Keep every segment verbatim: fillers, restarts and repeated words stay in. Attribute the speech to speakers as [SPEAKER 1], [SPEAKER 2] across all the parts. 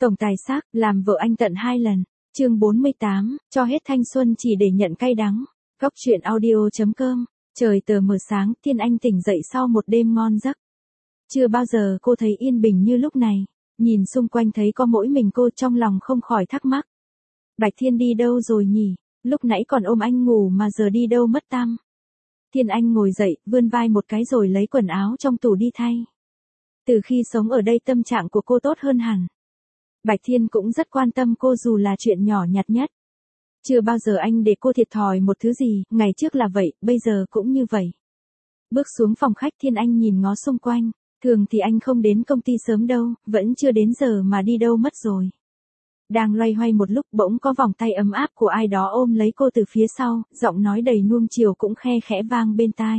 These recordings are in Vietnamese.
[SPEAKER 1] Tổng tài xác, làm vợ anh tận hai lần. Chương bốn mươi tám, cho hết thanh xuân chỉ để nhận cay đắng. Góc truyện audio chấm com. Trời tờ mờ sáng, Thiên Anh tỉnh dậy sau một đêm ngon giấc. Chưa bao giờ cô thấy yên bình như lúc này. Nhìn xung quanh thấy có mỗi mình cô, trong lòng không khỏi thắc mắc. Bạch Thiên đi đâu rồi nhỉ? Lúc nãy còn ôm anh ngủ mà giờ đi đâu mất tăm. Thiên Anh ngồi dậy, vươn vai một cái rồi lấy quần áo trong tủ đi thay. Từ khi sống ở đây tâm trạng của cô tốt hơn hẳn. Bạch Thiên cũng rất quan tâm cô dù là chuyện nhỏ nhặt nhất. Chưa bao giờ anh để cô thiệt thòi một thứ gì, ngày trước là vậy, bây giờ cũng như vậy. Bước xuống phòng khách, Thiên Anh nhìn ngó xung quanh. Thường thì anh không đến công ty sớm đâu, vẫn chưa đến giờ mà đi đâu mất rồi. Đang loay hoay một lúc, bỗng có vòng tay ấm áp của ai đó ôm lấy cô từ phía sau, giọng nói đầy nuông chiều cũng khe khẽ vang bên tai.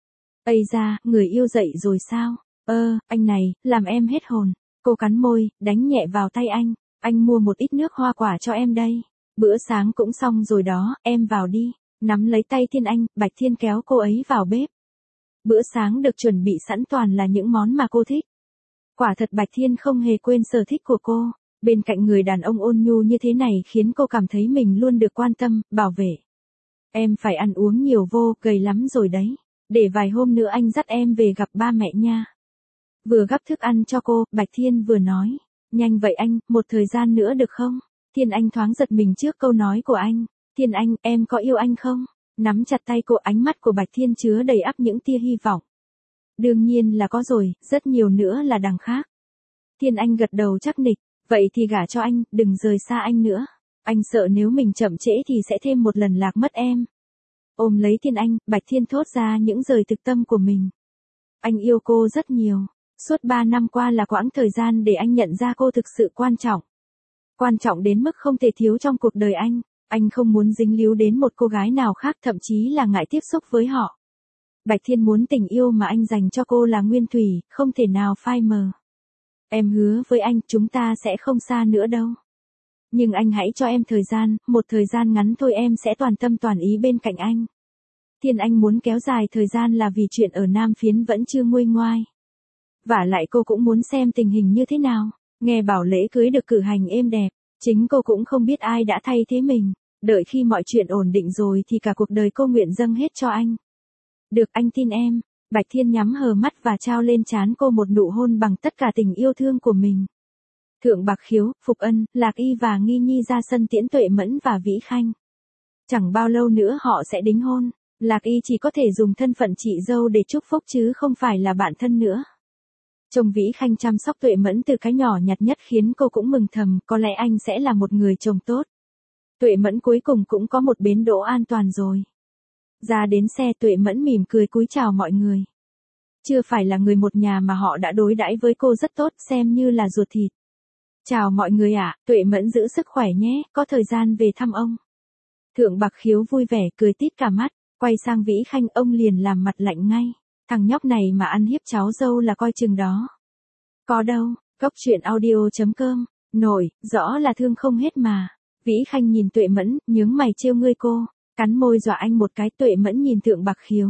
[SPEAKER 1] Ây da, người yêu dậy rồi sao? Ơ, anh này, làm em hết hồn. Cô cắn môi, đánh nhẹ vào tay anh. Anh mua một ít nước hoa quả cho em đây. Bữa sáng cũng xong rồi đó, em vào đi. Nắm lấy tay Thiên Anh, Bạch Thiên kéo cô ấy vào bếp. Bữa sáng được chuẩn bị sẵn toàn là những món mà cô thích. Quả thật Bạch Thiên không hề quên sở thích của cô. Bên cạnh người đàn ông ôn nhu như thế này khiến cô cảm thấy mình luôn được quan tâm, bảo vệ. Em phải ăn uống nhiều vô, gầy lắm rồi đấy. Để vài hôm nữa anh dắt em về gặp ba mẹ nha. Vừa gắp thức ăn cho cô, Bạch Thiên vừa nói. Nhanh vậy anh, một thời gian nữa được không? Thiên Anh thoáng giật mình trước câu nói của anh. Thiên Anh, em có yêu anh không? Nắm chặt tay cô, ánh mắt của Bạch Thiên chứa đầy ắp những tia hy vọng. Đương nhiên là có rồi, rất nhiều nữa là đằng khác. Thiên Anh gật đầu chắc nịch. Vậy thì gả cho anh, đừng rời xa anh nữa. Anh sợ nếu mình chậm trễ thì sẽ thêm một lần lạc mất em. Ôm lấy Thiên Anh, Bạch Thiên thốt ra những lời thực tâm của mình. Anh yêu cô rất nhiều. Suốt ba năm qua là quãng thời gian để anh nhận ra cô thực sự quan trọng. Quan trọng đến mức không thể thiếu trong cuộc đời anh. Anh không muốn dính líu đến một cô gái nào khác, thậm chí là ngại tiếp xúc với họ. Bạch Thiên muốn tình yêu mà anh dành cho cô là nguyên thủy, không thể nào phai mờ. Em hứa với anh, chúng ta sẽ không xa nữa đâu. Nhưng anh hãy cho em thời gian, một thời gian ngắn thôi em sẽ toàn tâm toàn ý bên cạnh anh. Thiên Anh muốn kéo dài thời gian là vì chuyện ở Nam Phiến vẫn chưa nguôi ngoai. Vả lại cô cũng muốn xem tình hình như thế nào. Nghe bảo lễ cưới được cử hành êm đẹp, chính cô cũng không biết ai đã thay thế mình. Đợi khi mọi chuyện ổn định rồi thì cả cuộc đời cô nguyện dâng hết cho anh. Được, anh tin em. Bạch Thiên nhắm hờ mắt và trao lên trán cô một nụ hôn bằng tất cả tình yêu thương của mình. Thượng Bạc Khiếu, Phục Ân, Lạc Y và Nghi Nhi ra sân tiễn Tuệ Mẫn và Vĩ Khanh. Chẳng bao lâu nữa họ sẽ đính hôn. Lạc Y chỉ có thể dùng thân phận chị dâu để chúc phúc chứ không phải là bạn thân nữa. Chồng Vĩ Khanh chăm sóc Tuệ Mẫn từ cái nhỏ nhặt nhất khiến cô cũng mừng thầm, có lẽ anh sẽ là một người chồng tốt. Tuệ Mẫn cuối cùng cũng có một bến đỗ an toàn rồi. Ra đến xe, Tuệ Mẫn mỉm cười cúi chào mọi người. Chưa phải là người một nhà mà họ đã đối đãi với cô rất tốt, xem như là ruột thịt. Chào mọi người ạ, Tuệ Mẫn giữ sức khỏe nhé, có thời gian về thăm ông. Thượng Bạc Khiếu vui vẻ cười tít cả mắt, quay sang Vĩ Khanh, ông liền làm mặt lạnh ngay. Thằng nhóc này mà ăn hiếp cháu dâu là coi chừng đó. Có đâu, góc truyện audio chấm com, nổi, rõ là thương không hết mà. Vĩ Khanh nhìn Tuệ Mẫn, nhướng mày trêu ngươi cô, cắn môi dọa anh một cái. Tuệ Mẫn nhìn Thượng Bạc Khiếu.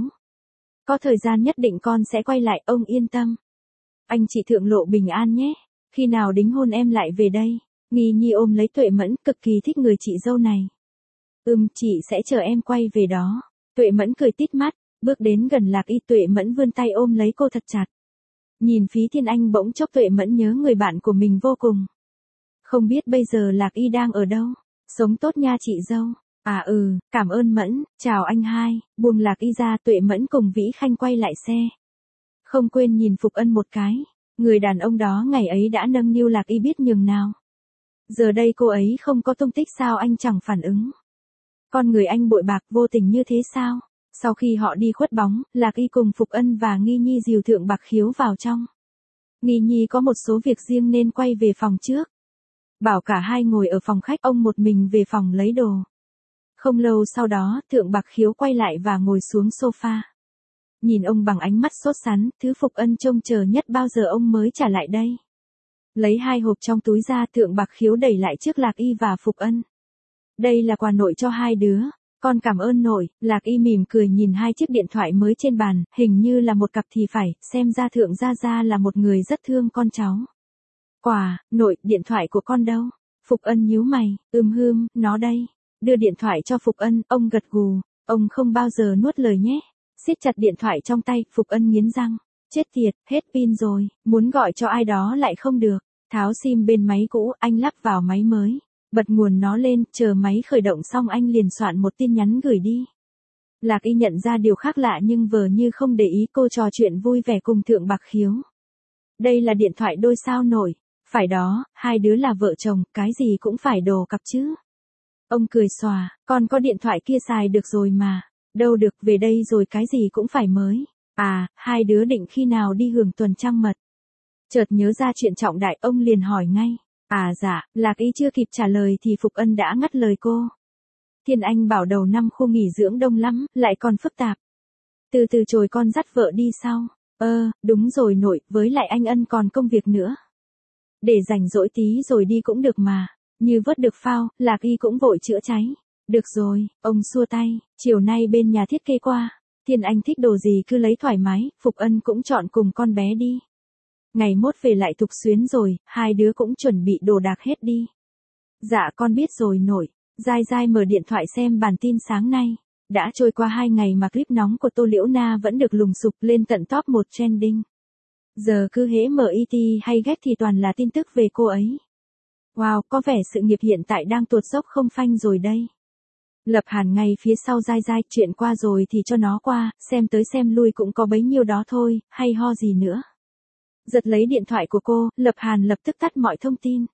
[SPEAKER 1] Có thời gian nhất định con sẽ quay lại, ông yên tâm. Anh chị Thượng lộ bình an nhé, khi nào đính hôn em lại về đây. Nghi Nhi ôm lấy Tuệ Mẫn, cực kỳ thích người chị dâu này. Ừm, chị sẽ chờ em quay về đó. Tuệ Mẫn cười tít mắt. Bước đến gần Lạc Y, Tuệ Mẫn vươn tay ôm lấy cô thật chặt. Nhìn Phí Thiên Anh bỗng chốc Tuệ Mẫn nhớ người bạn của mình vô cùng. Không biết bây giờ Lạc Y đang ở đâu? Sống tốt nha chị dâu. À ừ, cảm ơn Mẫn, chào anh hai. Buông Lạc Y ra, Tuệ Mẫn cùng Vĩ Khanh quay lại xe. Không quên nhìn Phục Ân một cái. Người đàn ông đó ngày ấy đã nâng niu Lạc Y biết nhường nào. Giờ đây cô ấy không có tung tích, sao anh chẳng phản ứng? Con người anh bội bạc vô tình như thế sao? Sau khi họ đi khuất bóng, Lạc Y cùng Phục Ân và Nghi Nhi dìu Thượng Bạc Khiếu vào trong. Nghi Nhi có một số việc riêng nên quay về phòng trước. Bảo cả hai ngồi ở phòng khách, ông một mình về phòng lấy đồ. Không lâu sau đó, Thượng Bạc Khiếu quay lại và ngồi xuống sofa. Nhìn ông bằng ánh mắt sốt sắng, thứ Phục Ân trông chờ nhất bao giờ ông mới trả lại đây. Lấy hai hộp trong túi ra, Thượng Bạc Khiếu đẩy lại trước Lạc Y và Phục Ân. Đây là quà nội cho hai đứa. Con cảm ơn nội. Lạc Y mỉm cười nhìn hai chiếc điện thoại mới trên bàn, hình như là một cặp thì phải, xem ra Thượng Gia Gia là một người rất thương con cháu. Quả, nội, điện thoại của con đâu? Phục Ân nhíu mày, ừm hưm, nó đây. Đưa điện thoại cho Phục Ân, ông gật gù, ông không bao giờ nuốt lời nhé. Siết chặt điện thoại trong tay, Phục Ân nghiến răng. Chết tiệt, hết pin rồi, muốn gọi cho ai đó lại không được. Tháo sim bên máy cũ, anh lắp vào máy mới. Bật nguồn nó lên, chờ máy khởi động xong anh liền soạn một tin nhắn gửi đi. Lạc Y nhận ra điều khác lạ nhưng vờ như không để ý, cô trò chuyện vui vẻ cùng Thượng Bạc Khiếu. Đây là điện thoại đôi sao nổi. Phải đó, hai đứa là vợ chồng, cái gì cũng phải đồ cặp chứ. Ông cười xòa, con có điện thoại kia xài được rồi mà. Đâu được, về đây rồi cái gì cũng phải mới. À, hai đứa định khi nào đi hưởng tuần trăng mật? Chợt nhớ ra chuyện trọng đại, ông liền hỏi ngay. À dạ, Lạc Y chưa kịp trả lời thì Phục Ân đã ngắt lời cô. Thiên Anh bảo đầu năm khu nghỉ dưỡng đông lắm, lại còn phức tạp. Từ từ trồi con dắt vợ đi sau. Ơ, đúng rồi nội, với lại anh Ân còn công việc nữa. Để rảnh rỗi tí rồi đi cũng được mà. Như vớt được phao, Lạc Y cũng vội chữa cháy. Được rồi, ông xua tay, chiều nay bên nhà thiết kế qua. Thiên Anh thích đồ gì cứ lấy thoải mái, Phục Ân cũng chọn cùng con bé đi. Ngày mốt về lại Thục Xuyến rồi, hai đứa cũng chuẩn bị đồ đạc hết đi. Dạ con biết rồi nội. Dai Dai mở điện thoại xem bản tin sáng nay. Đã trôi qua hai ngày mà clip nóng của Tô Liễu Na vẫn được lùng sục lên tận top một trending. Giờ cứ hễ mở e tê hay ghét thì toàn là tin tức về cô ấy. Wow, có vẻ sự nghiệp hiện tại đang tuột dốc không phanh rồi đây. Lập Hàn ngay phía sau Dai Dai, chuyện qua rồi thì cho nó qua, xem tới xem lui cũng có bấy nhiêu đó thôi, hay ho gì nữa. Giật lấy điện thoại của cô, Lập Hàn lập tức tắt mọi thông tin.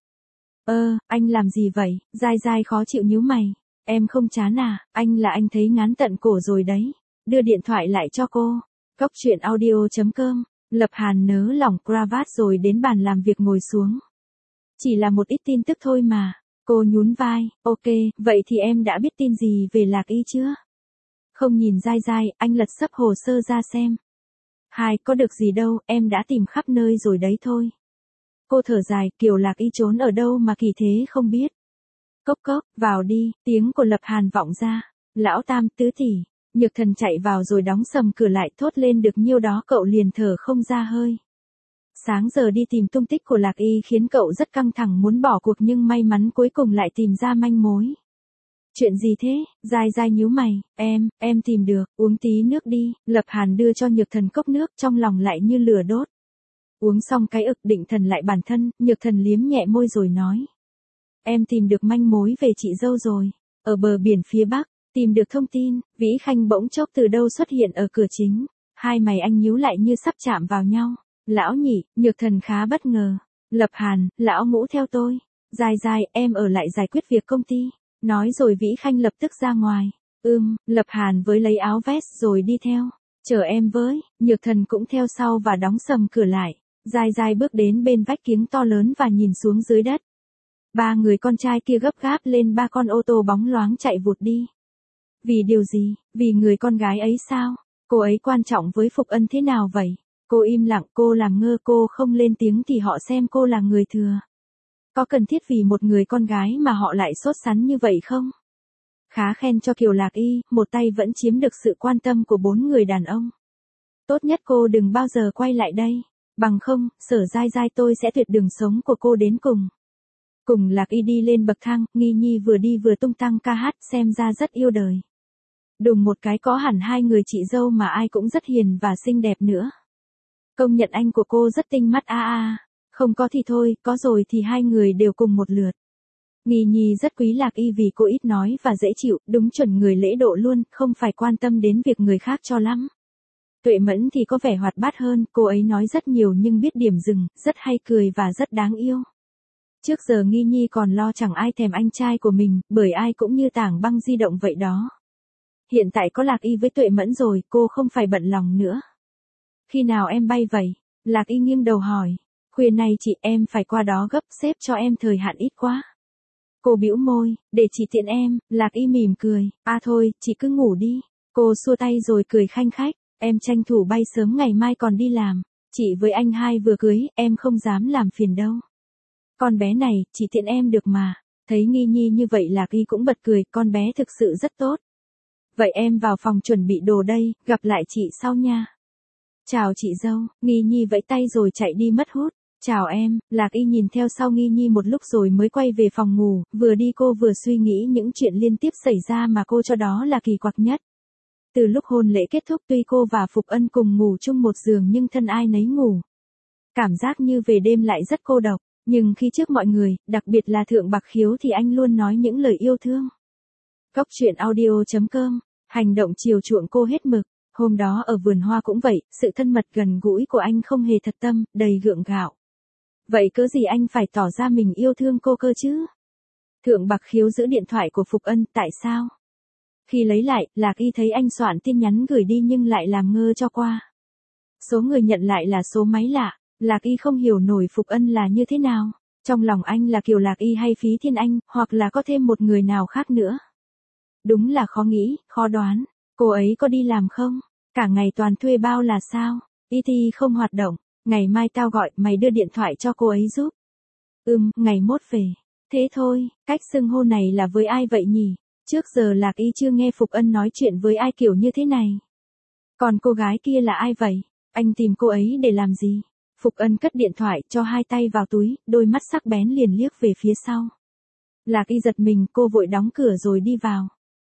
[SPEAKER 1] Ơ, anh làm gì vậy? Dai Dai khó chịu nhíu mày. Em không chán à, anh là anh thấy ngán tận cổ rồi đấy. Đưa điện thoại lại cho cô. Cốc truyện audio chấm com. Lập Hàn nớ lỏng cravat rồi đến bàn làm việc ngồi xuống. Chỉ là một ít tin tức thôi mà. Cô nhún vai, ok, vậy thì em đã biết tin gì về Lạc Y chưa? Không nhìn Dai Dai, anh lật sấp hồ sơ ra xem. Hai, có được gì đâu, em đã tìm khắp nơi rồi đấy thôi. Cô thở dài, kiểu Lạc Y trốn ở đâu mà kỳ thế không biết. Cốc cốc, vào đi, tiếng của Lập Hàn vọng ra. Lão Tam, tứ tỷ. Nhược Thần chạy vào rồi đóng sầm cửa lại, thốt lên được nhiêu đó cậu liền thở không ra hơi. Sáng giờ đi tìm tung tích của Lạc Y khiến cậu rất căng thẳng muốn bỏ cuộc nhưng may mắn cuối cùng lại tìm ra manh mối. Chuyện gì thế? Dai Dai nhíu mày, em, em tìm được, uống tí nước đi. Lập Hàn đưa cho Nhược Thần cốc nước, trong lòng lại như lửa đốt. Uống xong cái ực định thần lại bản thân, Nhược Thần liếm nhẹ môi rồi nói. Em tìm được manh mối về chị dâu rồi. Ở bờ biển phía Bắc, tìm được thông tin, Vĩ Khanh bỗng chốc từ đâu xuất hiện ở cửa chính. Hai mày anh nhíu lại như sắp chạm vào nhau. Lão nhị, Nhược Thần khá bất ngờ. Lập Hàn, lão ngũ theo tôi. Dai Dai, em ở lại giải quyết việc công ty. Nói rồi Vĩ Khanh lập tức ra ngoài. Ưm, Lập Hàn với lấy áo vest rồi đi theo. Chờ em với, Nhược Thần cũng theo sau và đóng sầm cửa lại. Dai Dai bước đến bên vách kiếng to lớn và nhìn xuống dưới đất. Ba người con trai kia gấp gáp lên ba con ô tô bóng loáng chạy vụt đi. Vì điều gì? Vì người con gái ấy sao? Cô ấy quan trọng với Phục Ân thế nào vậy? Cô im lặng, cô làm ngơ, cô không lên tiếng thì họ xem cô là người thừa. Có cần thiết vì một người con gái mà họ lại sốt sắng như vậy không? Khá khen cho Kiều Lạc Y, một tay vẫn chiếm được sự quan tâm của bốn người đàn ông. Tốt nhất cô đừng bao giờ quay lại đây. Bằng không, Sở Dai Dai tôi sẽ tuyệt đường sống của cô đến cùng. Cùng Lạc Y đi lên bậc thang, Nghi Nhi vừa đi vừa tung tăng ca hát, xem ra rất yêu đời. Đùng một cái có hẳn hai người chị dâu mà ai cũng rất hiền và xinh đẹp nữa. Công nhận anh của cô rất tinh mắt a a. Không có thì thôi, có rồi thì hai người đều cùng một lượt. Nghi Nhi rất quý Lạc Y vì cô ít nói và dễ chịu, đúng chuẩn người lễ độ luôn, không phải quan tâm đến việc người khác cho lắm. Tuệ Mẫn thì có vẻ hoạt bát hơn, cô ấy nói rất nhiều nhưng biết điểm dừng, rất hay cười và rất đáng yêu. Trước giờ Nghi Nhi còn lo chẳng ai thèm anh trai của mình, bởi ai cũng như tảng băng di động vậy đó. Hiện tại có Lạc Y với Tuệ Mẫn rồi, cô không phải bận lòng nữa. Khi nào em bay vậy? Lạc Y nghiêng đầu hỏi. Khuya nay chị em phải qua đó gấp, xếp cho em thời hạn ít quá. Cô bĩu môi, để chị tiện em. Lạc Y mỉm cười, à thôi, chị cứ ngủ đi. Cô xua tay rồi cười khanh khách, em tranh thủ bay sớm ngày mai còn đi làm. Chị với anh hai vừa cưới, em không dám làm phiền đâu. Con bé này, chị tiện em được mà. Thấy Nghi Nhi như vậy Lạc Y cũng bật cười, con bé thực sự rất tốt. Vậy em vào phòng chuẩn bị đồ đây, gặp lại chị sau nha. Chào chị dâu, Nghi Nhi vẫy tay rồi chạy đi mất hút. Chào em, Lạc Y nhìn theo sau Nghi Nhi một lúc rồi mới quay về phòng ngủ, vừa đi cô vừa suy nghĩ những chuyện liên tiếp xảy ra mà cô cho đó là kỳ quặc nhất. Từ lúc hôn lễ kết thúc tuy cô và Phục Ân cùng ngủ chung một giường nhưng thân ai nấy ngủ. Cảm giác như về đêm lại rất cô độc, nhưng khi trước mọi người, đặc biệt là Thượng Bạc Khiếu thì anh luôn nói những lời yêu thương. Góc truyện audio chấm com, hành động chiều chuộng cô hết mực. Hôm đó ở vườn hoa cũng vậy, sự thân mật gần gũi của anh không hề thật tâm, đầy gượng gạo. Vậy cớ gì anh phải tỏ ra mình yêu thương cô cơ chứ? Thượng Bạc Khiếu giữ điện thoại của Phục Ân, tại sao? Khi lấy lại, Lạc Y thấy anh soạn tin nhắn gửi đi nhưng lại làm ngơ cho qua. Số người nhận lại là số máy lạ, Lạc Y không hiểu nổi Phục Ân là như thế nào. Trong lòng anh là Kiều Lạc Y hay Phí Thiên Anh, hoặc là có thêm một người nào khác nữa. Đúng là khó nghĩ, khó đoán. Cô ấy có đi làm không? Cả ngày toàn thuê bao là sao? i tê không hoạt động. Ngày mai tao gọi, mày đưa điện thoại cho cô ấy giúp. Ừm, ngày mốt về. Thế thôi, cách xưng hô này là với ai vậy nhỉ? Trước giờ Lạc Y chưa nghe Phục Ân nói chuyện với ai kiểu như thế này. Còn cô gái kia là ai vậy? Anh tìm cô ấy để làm gì? Phục Ân cất điện thoại, cho hai tay vào túi, đôi mắt sắc bén liền liếc về phía sau. Lạc Y giật mình, cô vội đóng cửa rồi đi vào.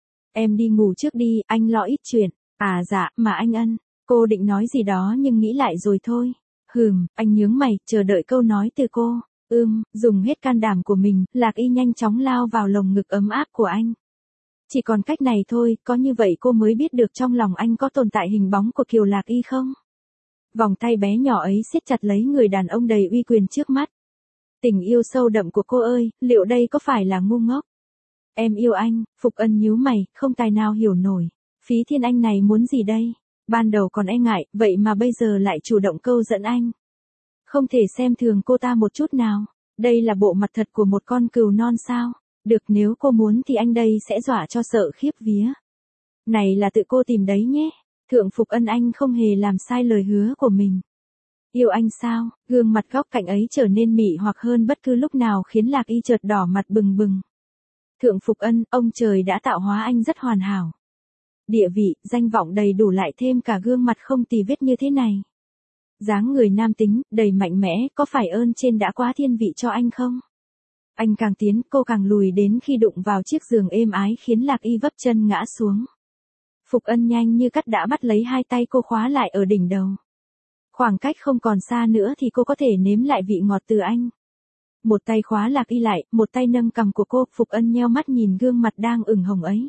[SPEAKER 1] Em đi ngủ trước đi, anh lo ít chuyện. À dạ, mà anh Ân. Cô định nói gì đó nhưng nghĩ lại rồi thôi. Hừm, anh nhướng mày, chờ đợi câu nói từ cô. Ưm, dùng hết can đảm của mình, Lạc Y nhanh chóng lao vào lồng ngực ấm áp của anh. Chỉ còn cách này thôi, có như vậy cô mới biết được trong lòng anh có tồn tại hình bóng của Kiều Lạc Y không? Vòng tay bé nhỏ ấy siết chặt lấy người đàn ông đầy uy quyền trước mắt. Tình yêu sâu đậm của cô ơi, liệu đây có phải là ngu ngốc? Em yêu anh, Phục Ân nhíu mày, không tài nào hiểu nổi. Phí Thiên Anh này muốn gì đây? Ban đầu còn e ngại, vậy mà bây giờ lại chủ động câu dẫn anh. Không thể xem thường cô ta một chút nào. Đây là bộ mặt thật của một con cừu non sao? Được, nếu cô muốn thì anh đây sẽ dọa cho sợ khiếp vía. Này là tự cô tìm đấy nhé. Thượng Phục Ân, anh không hề làm sai lời hứa của mình. Yêu anh sao? Gương mặt góc cạnh ấy trở nên mị hoặc hơn bất cứ lúc nào khiến Lạc Y chợt đỏ mặt bừng bừng. Thượng Phục Ân, ông trời đã tạo hóa anh rất hoàn hảo. Địa vị, danh vọng đầy đủ lại thêm cả gương mặt không tì vết như thế này. Dáng người nam tính, đầy mạnh mẽ, có phải ơn trên đã quá thiên vị cho anh không? Anh càng tiến, cô càng lùi đến khi đụng vào chiếc giường êm ái khiến Lạc Y vấp chân ngã xuống. Phục Ân nhanh như cắt đã bắt lấy hai tay cô khóa lại ở đỉnh đầu. Khoảng cách không còn xa nữa thì cô có thể nếm lại vị ngọt từ anh. Một tay khóa Lạc Y lại, một tay nâng cằm của cô, Phục Ân nheo mắt nhìn gương mặt đang ửng hồng ấy.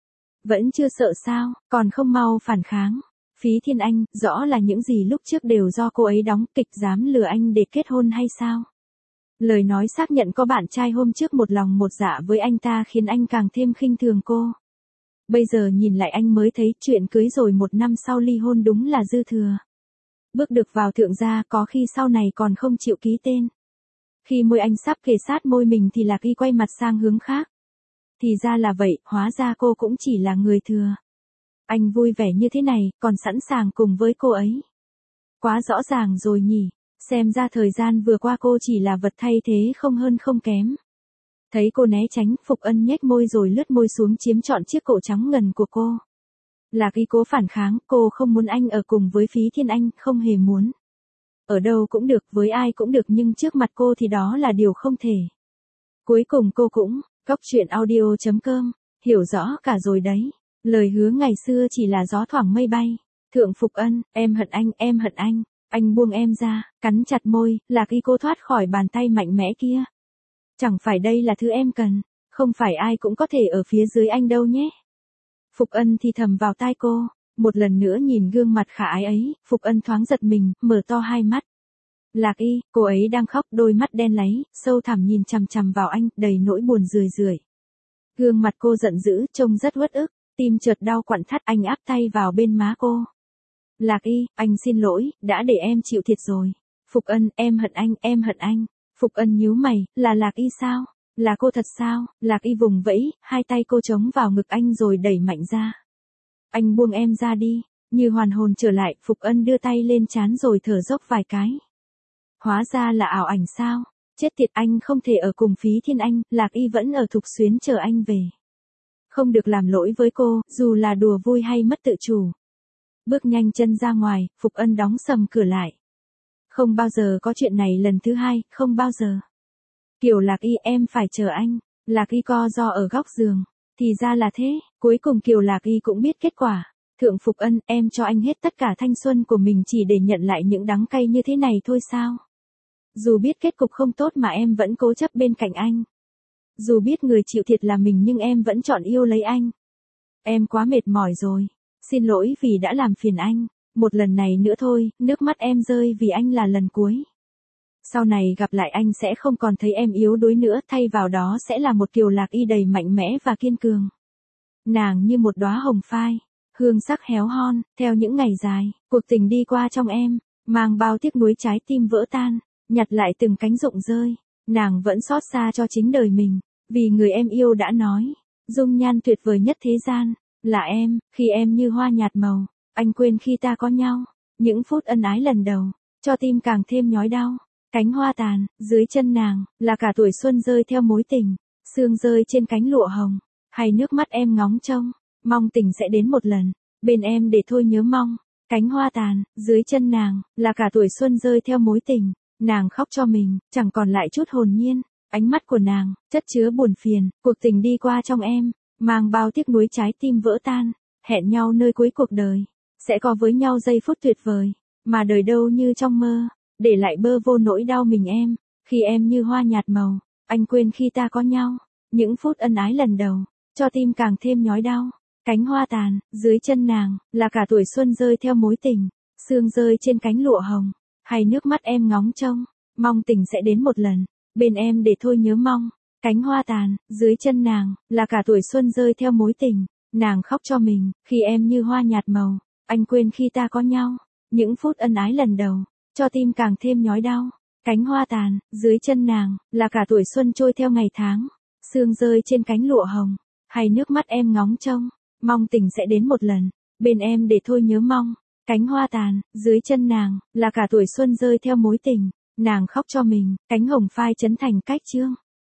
[SPEAKER 1] Vẫn chưa sợ sao, còn không mau phản kháng. Phí Thiên Anh, rõ là những gì lúc trước đều do cô ấy đóng kịch dám lừa anh để kết hôn hay sao? Lời nói xác nhận có bạn trai hôm trước một lòng một dạ với anh ta khiến anh càng thêm khinh thường cô. Bây giờ nhìn lại anh mới thấy chuyện cưới rồi một năm sau ly hôn đúng là dư thừa. Bước được vào thượng gia có khi sau này còn không chịu ký tên. Khi môi anh sắp kề sát môi mình thì Lạc Y quay mặt sang hướng khác. Thì ra là vậy, hóa ra cô cũng chỉ là người thừa. Anh vui vẻ như thế này, còn sẵn sàng cùng với cô ấy. Quá rõ ràng rồi nhỉ, xem ra thời gian vừa qua cô chỉ là vật thay thế không hơn không kém. Thấy cô né tránh, Phục Ân nhếch môi rồi lướt môi xuống chiếm trọn chiếc cổ trắng ngần của cô. Lạc Y cố phản kháng, cô không muốn anh ở cùng với Phí Thiên Anh, không hề muốn. Ở đâu cũng được, với ai cũng được nhưng trước mặt cô thì đó là điều không thể. Cuối cùng cô cũng, góc truyện audio chấm com, hiểu rõ cả rồi đấy. Lời hứa ngày xưa chỉ là gió thoảng mây bay. Thượng Phục Ân, em hận anh, em hận anh. Anh buông em ra, cắn chặt môi, Lạc Y cô thoát khỏi bàn tay mạnh mẽ kia. Chẳng phải đây là thứ em cần, không phải ai cũng có thể ở phía dưới anh đâu nhé. Phục Ân thì thầm vào tai cô, một lần nữa nhìn gương mặt khả ái ấy, Phục Ân thoáng giật mình, mở to hai mắt. Lạc Y, cô ấy đang khóc, đôi mắt đen láy, sâu thẳm nhìn chằm chằm vào anh, đầy nỗi buồn rười rượi. Gương mặt cô giận dữ, trông rất uất ức, tim chợt đau quặn thắt, anh áp tay vào bên má cô. Lạc Y, anh xin lỗi, đã để em chịu thiệt rồi. Phục Ân, em hận anh, em hận anh. Phục Ân nhíu mày, là Lạc Y sao? Là cô thật sao? Lạc Y vùng vẫy, hai tay cô chống vào ngực anh rồi đẩy mạnh ra. Anh buông em ra đi. Như hoàn hồn trở lại, Phục Ân đưa tay lên trán rồi thở dốc vài cái. Hóa ra là ảo ảnh sao? Chết tiệt, anh không thể ở cùng Phí Thiên Anh, Lạc Y vẫn ở Thục Xuyến chờ anh về. Không được làm lỗi với cô, dù là đùa vui hay mất tự chủ. Bước nhanh chân ra ngoài, Phục Ân đóng sầm cửa lại. Không bao giờ có chuyện này lần thứ hai, không bao giờ. Kiều Lạc Y, em phải chờ anh. Lạc Y co ro ở góc giường. Thì ra là thế, cuối cùng Kiều Lạc Y cũng biết kết quả. Thượng Phục Ân, em cho anh hết tất cả thanh xuân của mình chỉ để nhận lại những đắng cay như thế này thôi sao? Dù biết kết cục không tốt mà em vẫn cố chấp bên cạnh anh. Dù biết người chịu thiệt là mình nhưng em vẫn chọn yêu lấy anh. Em quá mệt mỏi rồi. Xin lỗi vì đã làm phiền anh. Một lần này nữa thôi, nước mắt em rơi vì anh là lần cuối. Sau này gặp lại anh sẽ không còn thấy em yếu đuối nữa, thay vào đó sẽ là một Kiều Lạc Y đầy mạnh mẽ và kiên cường. Nàng như một đóa hồng phai, hương sắc héo hon, theo những ngày dài, cuộc tình đi qua trong em, mang bao tiếc nuối trái tim vỡ tan, nhặt lại từng cánh rụng rơi, nàng vẫn xót xa cho chính đời mình, vì người em yêu đã nói, dung nhan tuyệt vời nhất thế gian, là em, khi em như hoa nhạt màu, anh quên khi ta có nhau, những phút ân ái lần đầu, cho tim càng thêm nhói đau. Cánh hoa tàn, dưới chân nàng, là cả tuổi xuân rơi theo mối tình, sương rơi trên cánh lụa hồng, hay nước mắt em ngóng trông, mong tình sẽ đến một lần, bên em để thôi nhớ mong. Cánh hoa tàn, dưới chân nàng, là cả tuổi xuân rơi theo mối tình, nàng khóc cho mình, chẳng còn lại chút hồn nhiên, ánh mắt của nàng, chất chứa buồn phiền, cuộc tình đi qua trong em, mang bao tiếc nuối trái tim vỡ tan, hẹn nhau nơi cuối cuộc đời, sẽ có với nhau giây phút tuyệt vời, mà đời đâu như trong mơ. Để lại bơ vô nỗi đau mình em, khi em như hoa nhạt màu, anh quên khi ta có nhau, những phút ân ái lần đầu, cho tim càng thêm nhói đau. Cánh hoa tàn, dưới chân nàng, là cả tuổi xuân rơi theo mối tình, sương rơi trên cánh lụa hồng, hay nước mắt em ngóng trông, mong tình sẽ đến một lần, bên em để thôi nhớ mong. Cánh hoa tàn, dưới chân nàng, là cả tuổi xuân rơi theo mối tình, nàng khóc cho mình, khi em như hoa nhạt màu, anh quên khi ta có nhau, những phút ân ái lần đầu. Cho tim càng thêm nhói đau, cánh hoa tàn, dưới chân nàng, là cả tuổi xuân trôi theo ngày tháng, sương rơi trên cánh lụa hồng, hay nước mắt em ngóng trông, mong tình sẽ đến một lần, bên em để thôi nhớ mong. Cánh hoa tàn, dưới chân nàng, là cả tuổi xuân rơi theo mối tình, nàng khóc cho mình, cánh hồng phai trấn thành cách chương.